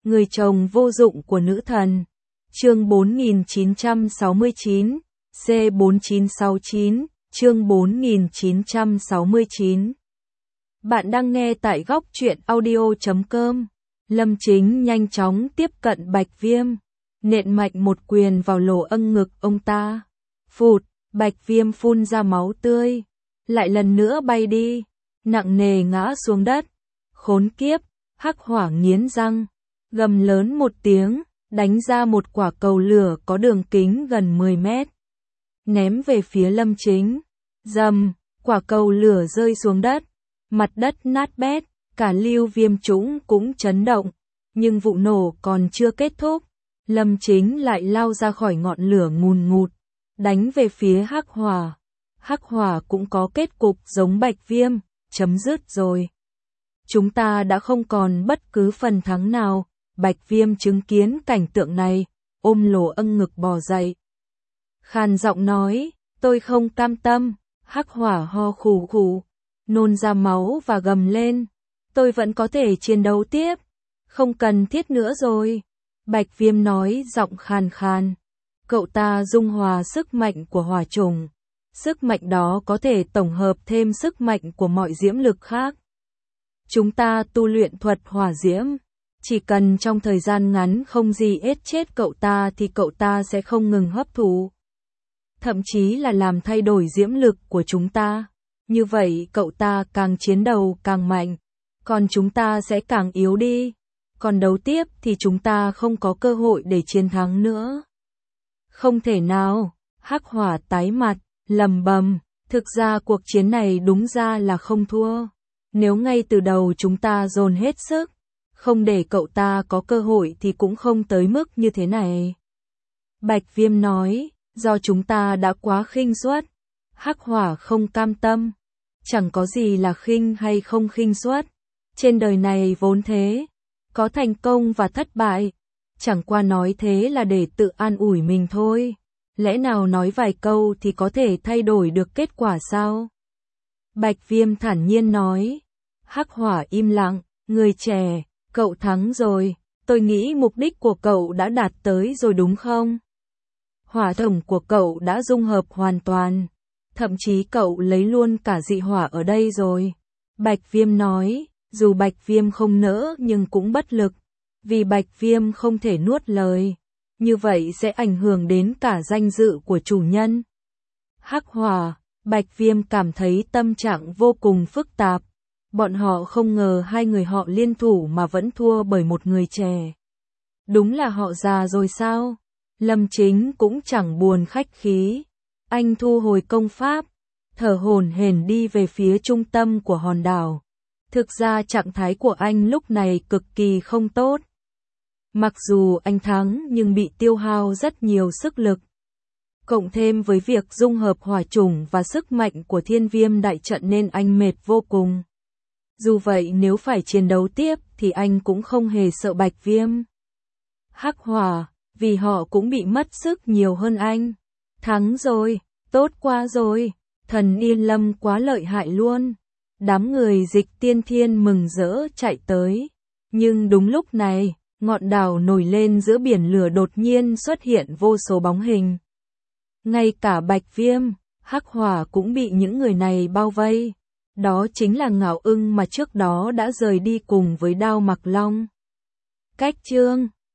người chồng vô dụng của nữ thần. Chương 4969, C4969, chương 4969. Bạn đang nghe tại góc truyện audio.com. Lâm Chính nhanh chóng tiếp cận Bạch Viêm, nện mạnh một quyền vào lỗ ngực ông ta. Phụt, Bạch Viêm phun ra máu tươi, lại lần nữa bay đi, nặng nề ngã xuống đất. Khốn kiếp, Hắc Hỏa nghiến răng, gầm lớn một tiếng, đánh ra một quả cầu lửa có đường kính gần 10 mét. Ném về phía Lâm Chính. Rầm, quả cầu lửa rơi xuống đất, mặt đất nát bét, cả Lưu Viêm Trũng cũng chấn động. Nhưng vụ nổ còn chưa kết thúc, Lâm Chính lại lao ra khỏi ngọn lửa ngùn ngụt, đánh về phía Hắc Hỏa. Hắc Hỏa cũng có kết cục giống Bạch Viêm, chấm dứt rồi. Chúng ta đã không còn bất cứ phần thắng nào. Bạch Viêm chứng kiến cảnh tượng này, ôm lỗ ngực bò dậy. Khàn giọng nói, tôi không cam tâm. Hắc Hỏa ho khủ khủ, nôn ra máu và gầm lên. Tôi vẫn có thể chiến đấu tiếp, không cần thiết nữa rồi. Bạch Viêm nói giọng khàn khàn. Cậu ta dung hòa sức mạnh của hỏa trùng. Sức mạnh đó có thể tổng hợp thêm sức mạnh của mọi diễm lực khác. Chúng ta tu luyện thuật hỏa diễm. Chỉ cần trong thời gian ngắn không gì ết chết cậu ta thì cậu ta sẽ không ngừng hấp thụ. Thậm chí là làm thay đổi diễm lực của chúng ta. Như vậy cậu ta càng chiến đấu càng mạnh, còn chúng ta sẽ càng yếu đi. Còn đấu tiếp thì chúng ta không có cơ hội để chiến thắng nữa. Không thể nào. Hắc Hỏa tái mặt, lầm bầm. Thực ra cuộc chiến này đúng ra là không thua. Nếu ngay từ đầu chúng ta dồn hết sức, không để cậu ta có cơ hội thì cũng không tới mức như thế này. Bạch Viêm nói, do chúng ta đã quá khinh suất. Hắc Hỏa không cam tâm. Chẳng có gì là khinh hay không khinh suất. Trên đời này vốn thế, có thành công và thất bại. Chẳng qua nói thế là để tự an ủi mình thôi. Lẽ nào nói vài câu thì có thể thay đổi được kết quả sao? Bạch Viêm thản nhiên nói. Hắc Hỏa im lặng, người trẻ, cậu thắng rồi. Tôi nghĩ mục đích của cậu đã đạt tới rồi đúng không? Hỏa thống của cậu đã dung hợp hoàn toàn. Thậm chí cậu lấy luôn cả dị hỏa ở đây rồi. Bạch Viêm nói, dù Bạch Viêm không nỡ nhưng cũng bất lực. Vì Bạch Viêm không thể nuốt lời. Như vậy sẽ ảnh hưởng đến cả danh dự của chủ nhân. Hắc Hỏa, Bạch Viêm cảm thấy tâm trạng vô cùng phức tạp. Bọn họ không ngờ hai người họ liên thủ mà vẫn thua bởi một người trẻ. Đúng là họ già rồi sao? Lâm Chính cũng chẳng buồn khách khí. Anh thu hồi công pháp, thở hổn hển đi về phía trung tâm của hòn đảo. Thực ra trạng thái của anh lúc này cực kỳ không tốt. Mặc dù anh thắng nhưng bị tiêu hao rất nhiều sức lực. Cộng thêm với việc dung hợp hỏa chủng và sức mạnh của Thiên Viêm đại trận nên anh mệt vô cùng. Dù vậy nếu phải chiến đấu tiếp thì anh cũng không hề sợ Bạch Viêm. Hắc Hỏa, vì họ cũng bị mất sức nhiều hơn anh. Thắng rồi, tốt quá rồi, thần Yên Lâm quá lợi hại luôn. Đám người Dịch Tiên Thiên mừng rỡ chạy tới. Nhưng đúng lúc này, ngọn đảo nổi lên giữa biển lửa đột nhiên xuất hiện vô số bóng hình. Ngay cả Bạch Viêm, Hắc Hỏa cũng bị những người này bao vây. Đó chính là Ngạo Ưng mà trước đó đã rời đi cùng với Đao Mặc Long. Cách chương